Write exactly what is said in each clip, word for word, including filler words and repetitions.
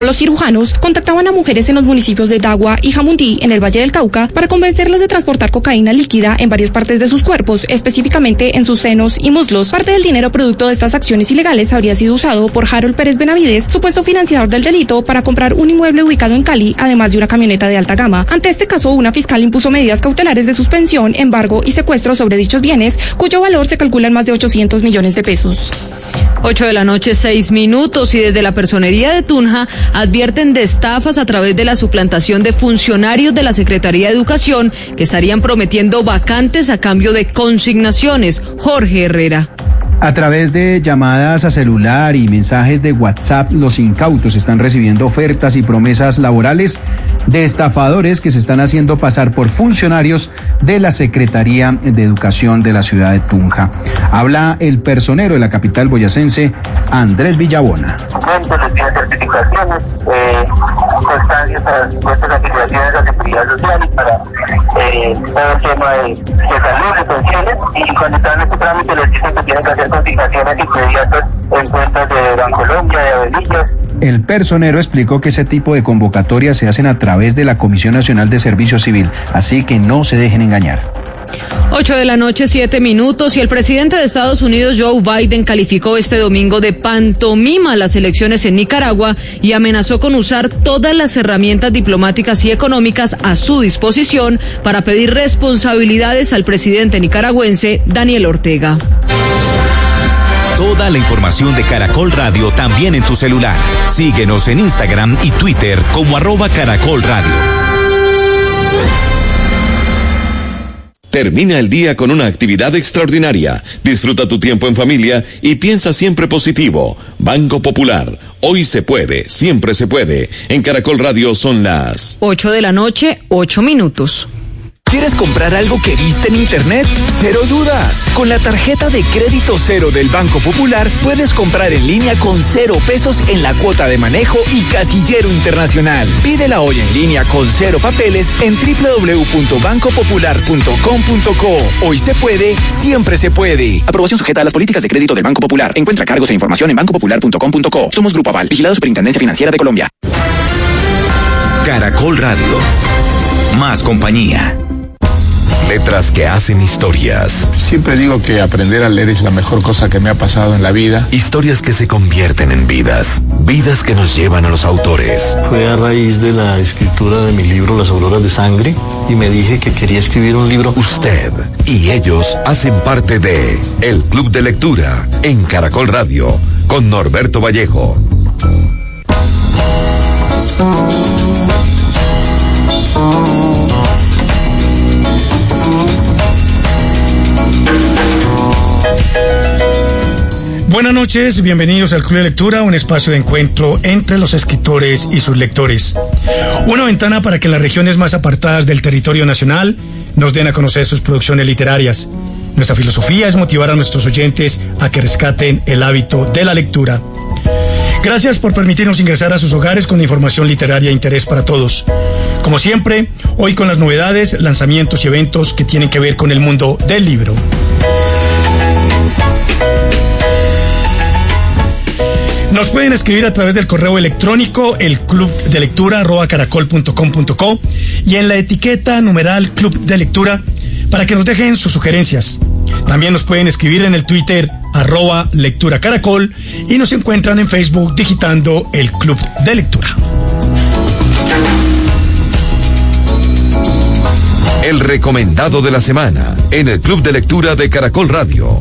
Los cirujanos contactaban a mujeres en los municipios de Dagua y Jamundí, en el Valle del Cauca, para convencerlas de transportar cocaína líquida en varias partes de sus cuerpos, específicamente en sus senos y muslos. Parte del dinero producto de estas acciones ilegales habría sido usado por Harold Pérez Benavides, supuesto financiador del delito, para comprar un inmueble ubicado en Cali, además de una camioneta de alta gama. Ante este caso, una fiscal impuso medidas cautelares de suspensión, embargo y secuestro sobre dichos bienes, cuyo valor se calcula en más de ochocientos millones de pesos. Ocho de la noche, seis minutos, y desde la personería de Tunja advierten de estafas a través de la suplantación de funcionarios de la Secretaría de Educación que estarían prometiendo vacantes a cambio de consignaciones. Jorge Herrera. A través de llamadas a celular y mensajes de WhatsApp, los incautos están recibiendo ofertas y promesas laborales de estafadores que se están haciendo pasar por funcionarios de la Secretaría de Educación de la ciudad de Tunja. Habla el personero de la capital boyacense, Andrés Villabona. Les piden certificaciones, eh, constancias para supuestas afiliaciones a seguridad social y para eh, todo el tema de, de salud, de pensiones, y cuando están en este trámite les dicen que tienen que hacer consignaciones inmediatas en cuentas de Bancolombia, de Avelillas. El personero explicó que ese tipo de convocatorias se hacen a través de la Comisión Nacional de Servicio Civil, así que no se dejen engañar. Ocho de la noche, siete minutos, y el presidente de Estados Unidos, Joe Biden, calificó este domingo de pantomima las elecciones en Nicaragua y amenazó con usar todas las herramientas diplomáticas y económicas a su disposición para pedir responsabilidades al presidente nicaragüense, Daniel Ortega. Toda la información de Caracol Radio también en tu celular. Síguenos en Instagram y Twitter como arroba Caracol Radio. Termina el día con una actividad extraordinaria. Disfruta tu tiempo en familia y piensa siempre positivo. Banco Popular. Hoy se puede, siempre se puede. En Caracol Radio son las ocho de la noche, ocho minutos. ¿Quieres comprar algo que viste en internet? ¡Cero dudas! Con la tarjeta de crédito cero del Banco Popular puedes comprar en línea con cero pesos en la cuota de manejo y casillero internacional. Pídela hoy en línea con cero papeles en doble u doble u doble u punto banco popular punto com punto co. Hoy se puede, siempre se puede. Aprobación sujeta a las políticas de crédito del Banco Popular. Encuentra cargos e información en banco popular punto com punto co. Somos Grupo Aval, vigilado Superintendencia Financiera de Colombia. Caracol Radio. Más compañía. Letras que hacen historias. Siempre digo que aprender a leer es la mejor cosa que me ha pasado en la vida. Historias que se convierten en vidas. Vidas que nos llevan a los autores. Fue a raíz de la escritura de mi libro Las Auroras de Sangre y me dije que quería escribir un libro. Usted y ellos hacen parte de El Club de Lectura en Caracol Radio con Norberto Vallejo. Buenas noches, bienvenidos al Club de Lectura, un espacio de encuentro entre los escritores y sus lectores. Una ventana para que en las regiones más apartadas del territorio nacional nos den a conocer sus producciones literarias. Nuestra filosofía es motivar a nuestros oyentes a que rescaten el hábito de la lectura. Gracias por permitirnos ingresar a sus hogares con información literaria de interés para todos. Como siempre, hoy con las novedades, lanzamientos y eventos que tienen que ver con el mundo del libro. Nos pueden escribir a través del correo electrónico el club de lectura arroba caracol punto com punto co y en la etiqueta numeral Club de Lectura para que nos dejen sus sugerencias. También nos pueden escribir en el Twitter arroba lectura caracol y nos encuentran en Facebook digitando el Club de Lectura. El recomendado de la semana en el Club de Lectura de Caracol Radio.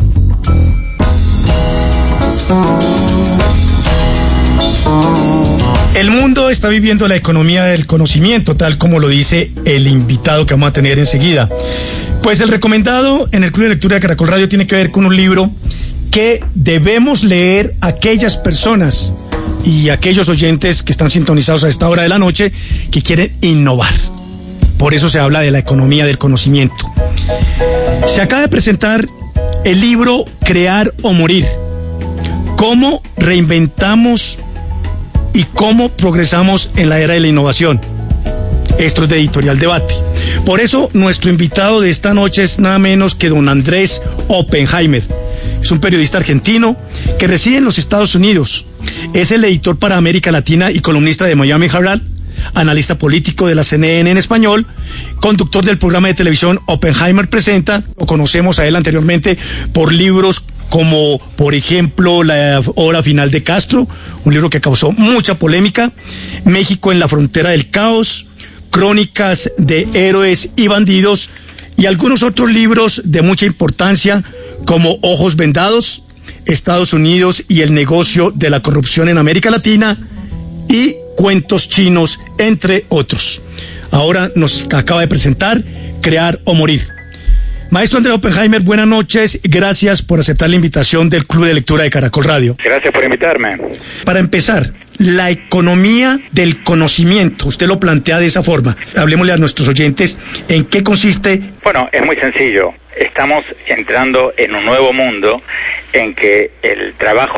El mundo está viviendo la economía del conocimiento, tal como lo dice el invitado que vamos a tener enseguida. Pues el recomendado en el Club de Lectura de Caracol Radio tiene que ver con un libro que debemos leer aquellas personas y aquellos oyentes que están sintonizados a esta hora de la noche que quieren innovar. Por eso se habla de la economía del conocimiento. Se acaba de presentar el libro Crear o Morir. ¿Cómo reinventamos y cómo progresamos en la era de la innovación? Esto es de Editorial Debate. Por eso nuestro invitado de esta noche es nada menos que don Andrés Oppenheimer, Es un periodista argentino que reside en los Estados Unidos. Es el editor para América Latina y columnista de Miami Herald, analista político de la C N N en español, conductor del programa de televisión Oppenheimer Presenta. Lo conocemos a él anteriormente por libros como, por ejemplo, La hora final de Castro, un libro que causó mucha polémica, México en la frontera del caos, Crónicas de héroes y bandidos, y algunos otros libros de mucha importancia como Ojos vendados, Estados Unidos y el negocio de la corrupción en América Latina y Cuentos chinos, entre otros. Ahora nos acaba de presentar Crear o Morir. Maestro Andrés Oppenheimer, buenas noches. Gracias por aceptar la invitación del Club de Lectura de Caracol Radio. Gracias por invitarme. Para empezar, la economía del conocimiento, usted lo plantea de esa forma. Hablemosle a nuestros oyentes en qué consiste. Bueno, es muy sencillo. Estamos entrando en un nuevo mundo en que el trabajo